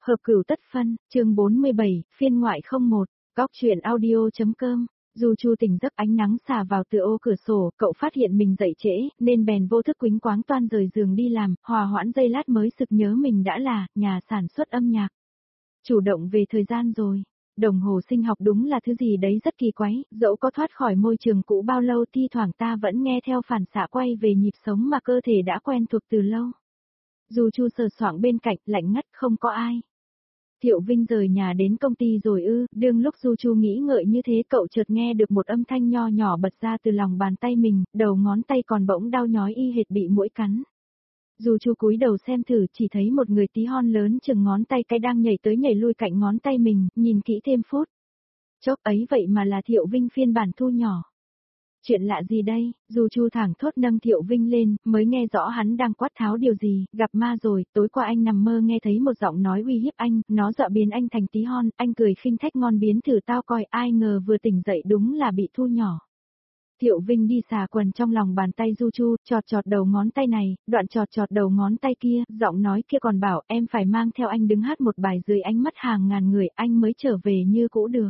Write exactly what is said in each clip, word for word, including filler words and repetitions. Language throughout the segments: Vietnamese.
Hợp cửu tất phân, chương bốn mươi bảy, phiên ngoại không một, góc truyện audio.com. Du Chu tỉnh giấc ánh nắng xả vào từ ô cửa sổ, cậu phát hiện mình dậy trễ, nên bèn vô thức quĩnh quáng toan rời giường đi làm, hòa hoãn giây lát mới sực nhớ mình đã là nhà sản xuất âm nhạc. Chủ động về thời gian rồi. Đồng hồ sinh học đúng là thứ gì đấy rất kỳ quái, dẫu có thoát khỏi môi trường cũ bao lâu thi thoảng ta vẫn nghe theo phản xạ quay về nhịp sống mà cơ thể đã quen thuộc từ lâu. Du Chu sờ soạng bên cạnh, lạnh ngắt không có ai. Thiệu Vinh rời nhà đến công ty rồi ư, đương lúc Du Chu nghĩ ngợi như thế cậu chợt nghe được một âm thanh nho nhỏ bật ra từ lòng bàn tay mình, đầu ngón tay còn bỗng đau nhói y hệt bị muỗi cắn. Du Chu cúi đầu xem thử chỉ thấy một người tí hon lớn chừng ngón tay cái đang nhảy tới nhảy lui cạnh ngón tay mình, nhìn kỹ thêm phút. Chốc ấy vậy mà là Thiệu Vinh phiên bản thu nhỏ. Chuyện lạ gì đây, Du Chu thẳng thốt nâng Thiệu Vinh lên, mới nghe rõ hắn đang quát tháo điều gì, gặp ma rồi, tối qua anh nằm mơ nghe thấy một giọng nói uy hiếp anh, nó dọa biến anh thành tí hon, anh cười khinh thách ngon biến thử tao coi, ai ngờ vừa tỉnh dậy đúng là bị thu nhỏ. Thiệu Vinh đi xà quần trong lòng bàn tay Du Chu, chọt chọt đầu ngón tay này, đoạn chọt chọt đầu ngón tay kia, giọng nói kia còn bảo em phải mang theo anh đứng hát một bài dưới ánh mắt hàng ngàn người, anh mới trở về như cũ được.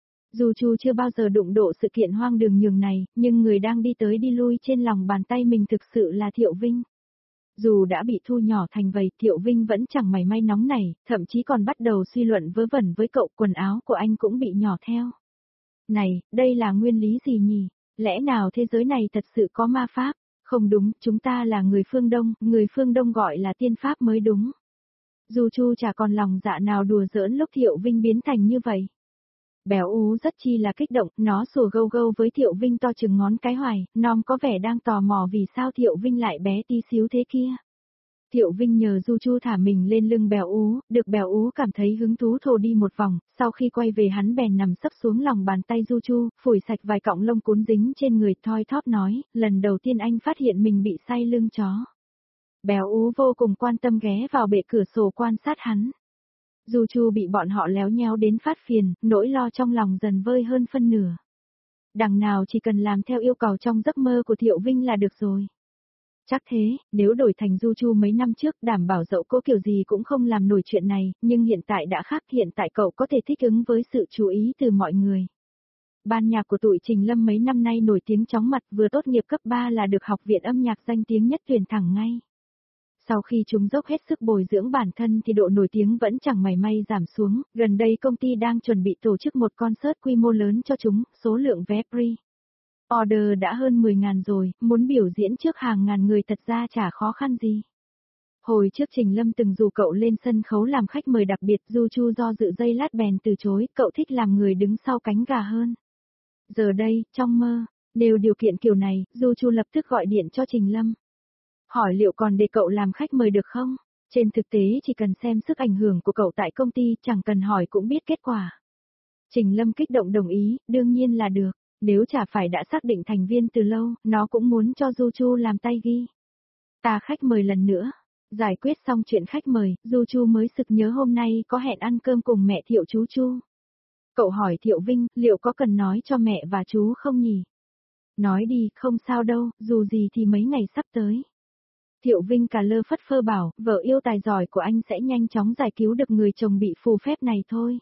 Du Chu chưa bao giờ đụng độ sự kiện hoang đường nhường này, nhưng người đang đi tới đi lui trên lòng bàn tay mình thực sự là Thiệu Vinh. Dù đã bị thu nhỏ thành vậy, Thiệu Vinh vẫn chẳng mảy may nóng nảy, thậm chí còn bắt đầu suy luận vớ vẩn với cậu, quần áo của anh cũng bị nhỏ theo. Này, đây là nguyên lý gì nhỉ? Lẽ nào thế giới này thật sự có ma pháp? Không đúng, chúng ta là người phương Đông, người phương Đông gọi là tiên pháp mới đúng. Du Chu chả còn lòng dạ nào đùa giỡn lúc Thiệu Vinh biến thành như vậy. Béo ú rất chi là kích động, nó sủa gâu gâu với Thiệu Vinh to chừng ngón cái hoài, nom có vẻ đang tò mò vì sao Thiệu Vinh lại bé tí xíu thế kia. Thiệu Vinh nhờ Du Chu thả mình lên lưng Béo ú, được Béo ú cảm thấy hứng thú thồ đi một vòng, sau khi quay về hắn bèn nằm sấp xuống lòng bàn tay Du Chu, phủi sạch vài cọng lông cún dính trên người, thoi thóp nói, lần đầu tiên anh phát hiện mình bị say lưng chó. Béo ú vô cùng quan tâm ghé vào bệ cửa sổ quan sát hắn. Du Chu bị bọn họ léo nhéo đến phát phiền, nỗi lo trong lòng dần vơi hơn phân nửa. Đằng nào chỉ cần làm theo yêu cầu trong giấc mơ của Thiệu Vinh là được rồi. Chắc thế, nếu đổi thành Du Chu mấy năm trước đảm bảo dẫu có kiểu gì cũng không làm nổi chuyện này, nhưng hiện tại đã khác, hiện tại cậu có thể thích ứng với sự chú ý từ mọi người. Ban nhạc của tụi Trình Lâm mấy năm nay nổi tiếng chóng mặt, vừa tốt nghiệp cấp ba là được học viện âm nhạc danh tiếng nhất tuyển thẳng ngay. Sau khi chúng dốc hết sức bồi dưỡng bản thân thì độ nổi tiếng vẫn chẳng mảy may giảm xuống, gần đây công ty đang chuẩn bị tổ chức một concert quy mô lớn cho chúng, số lượng vé free. Order đã hơn mười ngàn rồi, muốn biểu diễn trước hàng ngàn người thật ra chả khó khăn gì. Hồi trước Trình Lâm từng rủ cậu lên sân khấu làm khách mời đặc biệt, Du Chu do dự giây lát bèn từ chối, cậu thích làm người đứng sau cánh gà hơn. Giờ đây, trong mơ, đều điều kiện kiểu này, Du Chu lập tức gọi điện cho Trình Lâm. Hỏi liệu còn để cậu làm khách mời được không? Trên thực tế chỉ cần xem sức ảnh hưởng của cậu tại công ty, chẳng cần hỏi cũng biết kết quả. Trình Lâm kích động đồng ý, đương nhiên là được, nếu chả phải đã xác định thành viên từ lâu, nó cũng muốn cho Du Chu làm tay ghi. Ta khách mời lần nữa. Giải quyết xong chuyện khách mời, Du Chu mới sực nhớ hôm nay có hẹn ăn cơm cùng mẹ Thiệu chú Chu. Cậu hỏi Thiệu Vinh, liệu có cần nói cho mẹ và chú không nhỉ? Nói đi, không sao đâu, dù gì thì mấy ngày sắp tới. Thiệu Vinh cà lơ phất phơ bảo, vợ yêu tài giỏi của anh sẽ nhanh chóng giải cứu được người chồng bị phù phép này thôi.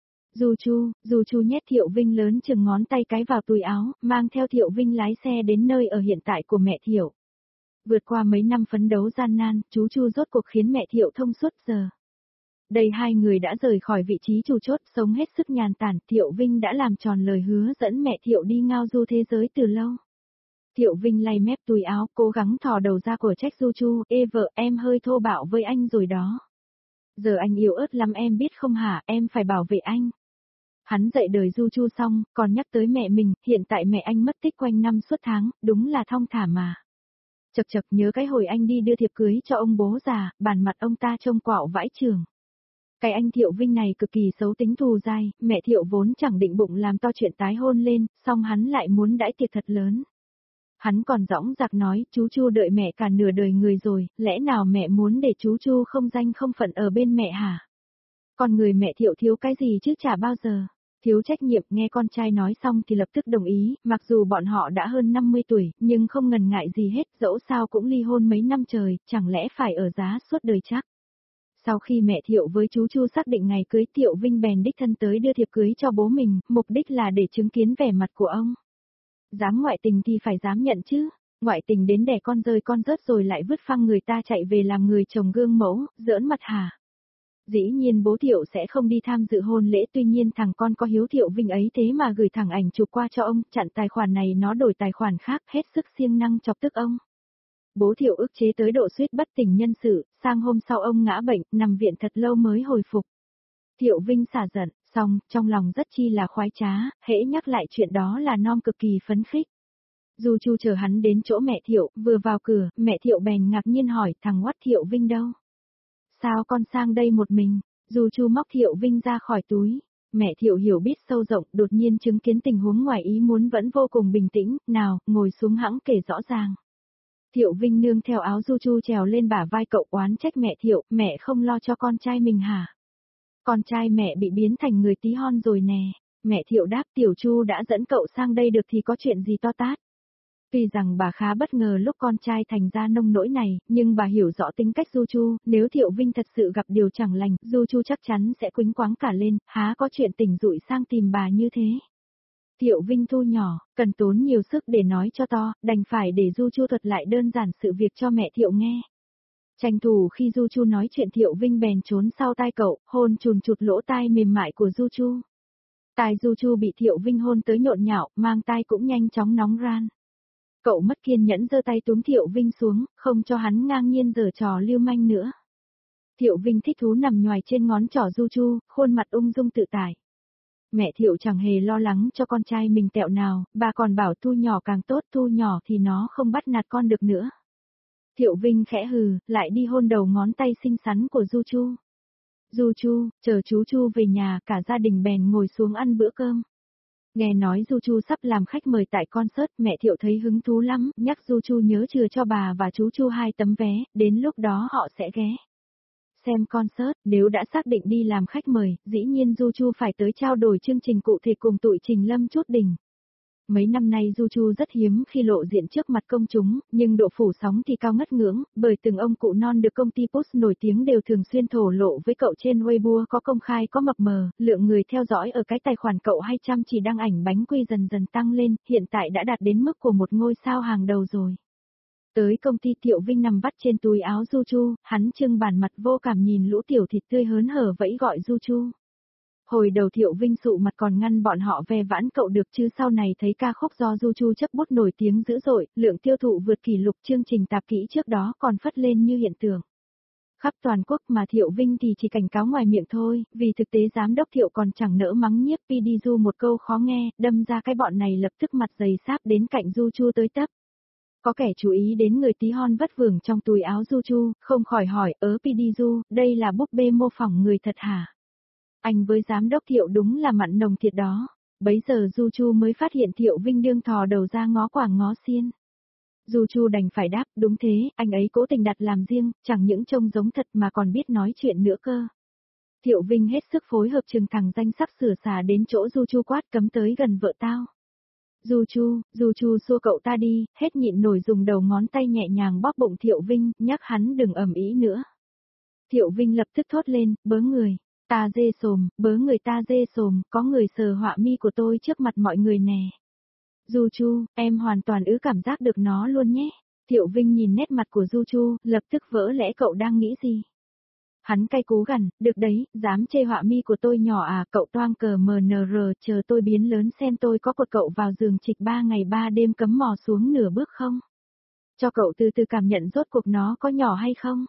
Du Chu, Du Chu nhét Thiệu Vinh lớn chừng ngón tay cái vào túi áo, mang theo Thiệu Vinh lái xe đến nơi ở hiện tại của mẹ Thiệu. Vượt qua mấy năm phấn đấu gian nan, chú Chu rốt cuộc khiến mẹ Thiệu thông suốt giờ. Đây hai người đã rời khỏi vị trí chủ chốt, sống hết sức nhàn tản, Thiệu Vinh đã làm tròn lời hứa dẫn mẹ Thiệu đi ngao du thế giới từ lâu. Thiệu Vinh lay mép túi áo, cố gắng thò đầu ra của trách Du Chu, ê vợ em hơi thô bạo với anh rồi đó. Giờ anh yếu ớt lắm em biết không hả, em phải bảo vệ anh. Hắn dạy đời Du Chu xong, còn nhắc tới mẹ mình, hiện tại mẹ anh mất tích quanh năm suốt tháng, đúng là thong thả mà. Chật chật nhớ cái hồi anh đi đưa thiệp cưới cho ông bố già, bản mặt ông ta trông quạo vãi chưởng. Cái anh Thiệu Vinh này cực kỳ xấu tính thù dai, mẹ Thiệu vốn chẳng định bụng làm to chuyện tái hôn lên, song hắn lại muốn đãi tiệc thật lớn. Hắn còn dõng dạc nói, chú Chu đợi mẹ cả nửa đời người rồi, lẽ nào mẹ muốn để chú Chu không danh không phận ở bên mẹ hả? Còn người mẹ Thiệu thiếu cái gì chứ chả bao giờ. Thiếu trách nhiệm, nghe con trai nói xong thì lập tức đồng ý, mặc dù bọn họ đã hơn năm mươi tuổi, nhưng không ngần ngại gì hết, dẫu sao cũng ly hôn mấy năm trời, chẳng lẽ phải ở giá suốt đời chắc. Sau khi mẹ Thiệu với chú Chu xác định ngày cưới, Thiệu Vinh bèn đích thân tới đưa thiệp cưới cho bố mình, mục đích là để chứng kiến vẻ mặt của ông. Dám ngoại tình thì phải dám nhận chứ, ngoại tình đến đẻ con rơi con rớt rồi lại vứt phăng người ta chạy về làm người chồng gương mẫu, giỡn mặt hả? Dĩ nhiên bố Thiệu sẽ không đi tham dự hôn lễ, tuy nhiên thằng con có hiếu Thiệu Vinh ấy thế mà gửi thẳng ảnh chụp qua cho ông, chặn tài khoản này nó đổi tài khoản khác, hết sức siêng năng chọc tức ông. Bố Thiệu ức chế tới độ suýt bất tỉnh nhân sự, sang hôm sau ông ngã bệnh, nằm viện thật lâu mới hồi phục. Thiệu Vinh xả giận, xong, trong lòng rất chi là khoái trá, hễ nhắc lại chuyện đó là non cực kỳ phấn khích. Du Chu chờ hắn đến chỗ mẹ Thiệu, vừa vào cửa, mẹ Thiệu bèn ngạc nhiên hỏi thằng Hoắt Thiệu Vinh đâu? Sao con sang đây một mình? Du Chu móc Thiệu Vinh ra khỏi túi. Mẹ Thiệu hiểu biết sâu rộng, đột nhiên chứng kiến tình huống ngoài ý muốn vẫn vô cùng bình tĩnh, nào, ngồi xuống hẵng kể rõ ràng. Thiệu Vinh nương theo áo Du Chu trèo lên bả vai cậu oán trách mẹ Thiệu, mẹ không lo cho con trai mình hả? Con trai mẹ bị biến thành người tí hon rồi nè. Mẹ Thiệu đáp Tiểu Chu đã dẫn cậu sang đây được thì có chuyện gì to tát. Tuy rằng bà khá bất ngờ lúc con trai thành ra nông nỗi này, nhưng bà hiểu rõ tính cách Du Chu, nếu Thiệu Vinh thật sự gặp điều chẳng lành, Du Chu chắc chắn sẽ quýnh quáng cả lên, há có chuyện tỉnh dụi sang tìm bà như thế. Thiệu Vinh thu nhỏ, cần tốn nhiều sức để nói cho to, đành phải để Du Chu thuật lại đơn giản sự việc cho mẹ Thiệu nghe. Tranh thủ khi Du Chu nói chuyện Thiệu Vinh bèn trốn sau tai cậu, hôn chùn chụt lỗ tai mềm mại của Du Chu. Tai Du Chu bị Thiệu Vinh hôn tới nhộn nhạo, mang tai cũng nhanh chóng nóng ran. Cậu mất kiên nhẫn giơ tay túm Thiệu Vinh xuống, không cho hắn ngang nhiên giở trò lưu manh nữa. Thiệu Vinh thích thú nằm nhoài trên ngón trỏ Du Chu, khuôn mặt ung dung tự tại. Mẹ Thiệu chẳng hề lo lắng cho con trai mình tẹo nào, bà còn bảo thu nhỏ càng tốt, thu nhỏ thì nó không bắt nạt con được nữa. Thiệu Vinh khẽ hừ, lại đi hôn đầu ngón tay xinh xắn của Du Chu. Du Chu, chờ chú Chu về nhà, cả gia đình bèn ngồi xuống ăn bữa cơm. Nghe nói Du Chu sắp làm khách mời tại concert, mẹ Thiệu thấy hứng thú lắm, nhắc Du Chu nhớ chừa cho bà và chú Chu hai tấm vé, đến lúc đó họ sẽ ghé xem concert, nếu đã xác định đi làm khách mời, dĩ nhiên Du Chu phải tới trao đổi chương trình cụ thể cùng tụi Trình Lâm chút đỉnh. Mấy năm nay Du Chu rất hiếm khi lộ diện trước mặt công chúng, nhưng độ phủ sóng thì cao ngất ngưỡng, bởi từng ông cụ non được công ty Post nổi tiếng đều thường xuyên thổ lộ với cậu trên Weibo có công khai có mập mờ, lượng người theo dõi ở cái tài khoản cậu hay chăm chỉ đăng ảnh bánh quy dần dần tăng lên, hiện tại đã đạt đến mức của một ngôi sao hàng đầu rồi. Tới công ty Thiệu Vinh nằm vắt trên túi áo Du Chu, hắn trưng bản mặt vô cảm nhìn lũ tiểu thịt tươi hớn hở vẫy gọi Du Chu. Hồi đầu Thiệu Vinh sụ mặt còn ngăn bọn họ ve vãn cậu được chứ sau này thấy ca khúc do Du Chu chấp bút nổi tiếng dữ dội, lượng tiêu thụ vượt kỷ lục chương trình tạp kỹ trước đó còn phất lên như hiện tượng. Khắp toàn quốc mà Thiệu Vinh thì chỉ cảnh cáo ngoài miệng thôi, vì thực tế giám đốc Thiệu còn chẳng nỡ mắng nhiếc Pi đi Du một câu khó nghe, đâm ra cái bọn này lập tức mặt dày sáp đến cạnh Du Chu tới tấp. Có kẻ chú ý đến người tí hon vất vưởng trong túi áo Du Chu, không khỏi hỏi, ớ Pi đi Du, đây là búp bê mô phỏng người thật hả? Anh với giám đốc Thiệu đúng là mặn nồng thiệt đó. Bấy giờ Du Chu mới phát hiện Thiệu Vinh đương thò đầu ra ngó quảng ngó xiên. Du Chu đành phải đáp, đúng thế, anh ấy cố tình đặt làm riêng, chẳng những trông giống thật mà còn biết nói chuyện nữa cơ. Thiệu Vinh hết sức phối hợp trừng thẳng danh sắp sửa xả đến chỗ Du Chu quát cấm tới gần vợ tao. Du Chu, Du Chu xua cậu ta đi, hết nhịn nổi dùng đầu ngón tay nhẹ nhàng bóp bụng Thiệu Vinh, nhắc hắn đừng ầm ĩ nữa. Thiệu Vinh lập tức thốt lên, bớ người. Ta dê sồm, bớ người ta dê sồm, có người sờ họa mi của tôi trước mặt mọi người nè. Du Chu, em hoàn toàn ứ cảm giác được nó luôn nhé. Thiệu Vinh nhìn nét mặt của Du Chu, lập tức vỡ lẽ cậu đang nghĩ gì. Hắn cay cú gằn, được đấy, dám chê họa mi của tôi nhỏ à, cậu toang cờ em en rờ chờ tôi biến lớn xem tôi có cột cậu vào giường trịch ba ngày ba đêm cấm mò xuống nửa bước không. Cho cậu từ từ cảm nhận rốt cuộc nó có nhỏ hay không.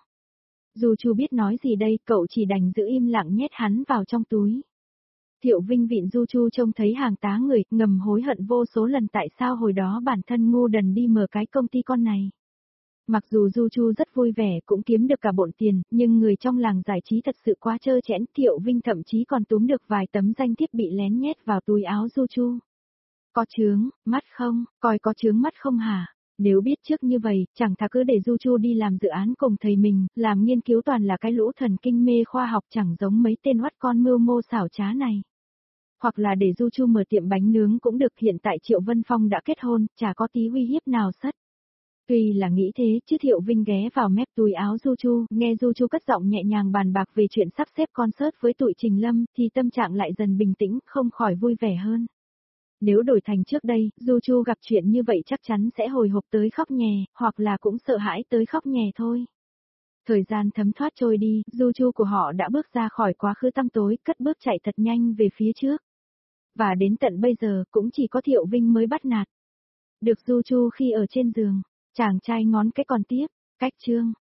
Du Chu biết nói gì đây, cậu chỉ đành giữ im lặng nhét hắn vào trong túi. Thiệu Vinh vịn Du Chu trông thấy hàng tá người, ngầm hối hận vô số lần tại sao hồi đó bản thân ngu đần đi mở cái công ty con này. Mặc dù Du Chu rất vui vẻ cũng kiếm được cả bộn tiền, nhưng người trong làng giải trí thật sự quá trơ trẽn, Thiệu Vinh thậm chí còn túm được vài tấm danh thiếp bị lén nhét vào túi áo Du Chu. Có chướng, mắt không, coi có chướng mắt không hả? Nếu biết trước như vậy, chẳng thà cứ để Du Chu đi làm dự án cùng thầy mình, làm nghiên cứu toàn là cái lũ thần kinh mê khoa học chẳng giống mấy tên oắt con mưu mô xảo trá này. Hoặc là để Du Chu mở tiệm bánh nướng cũng được, hiện tại Triệu Vân Phong đã kết hôn, chả có tí uy hiếp nào sất. Tuy là nghĩ thế, chứ Thiệu Vinh ghé vào mép túi áo Du Chu, nghe Du Chu cất giọng nhẹ nhàng bàn bạc về chuyện sắp xếp concert với tụi Trình Lâm, thì tâm trạng lại dần bình tĩnh, không khỏi vui vẻ hơn. Nếu đổi thành trước đây, Du Chu gặp chuyện như vậy chắc chắn sẽ hồi hộp tới khóc nhè, hoặc là cũng sợ hãi tới khóc nhè thôi. Thời gian thấm thoát trôi đi, Du Chu của họ đã bước ra khỏi quá khứ tăm tối, cất bước chạy thật nhanh về phía trước. Và đến tận bây giờ, cũng chỉ có Thiệu Vinh mới bắt nạt được Du Chu khi ở trên giường. Chàng trai ngón cái còn tiếp, cách chương.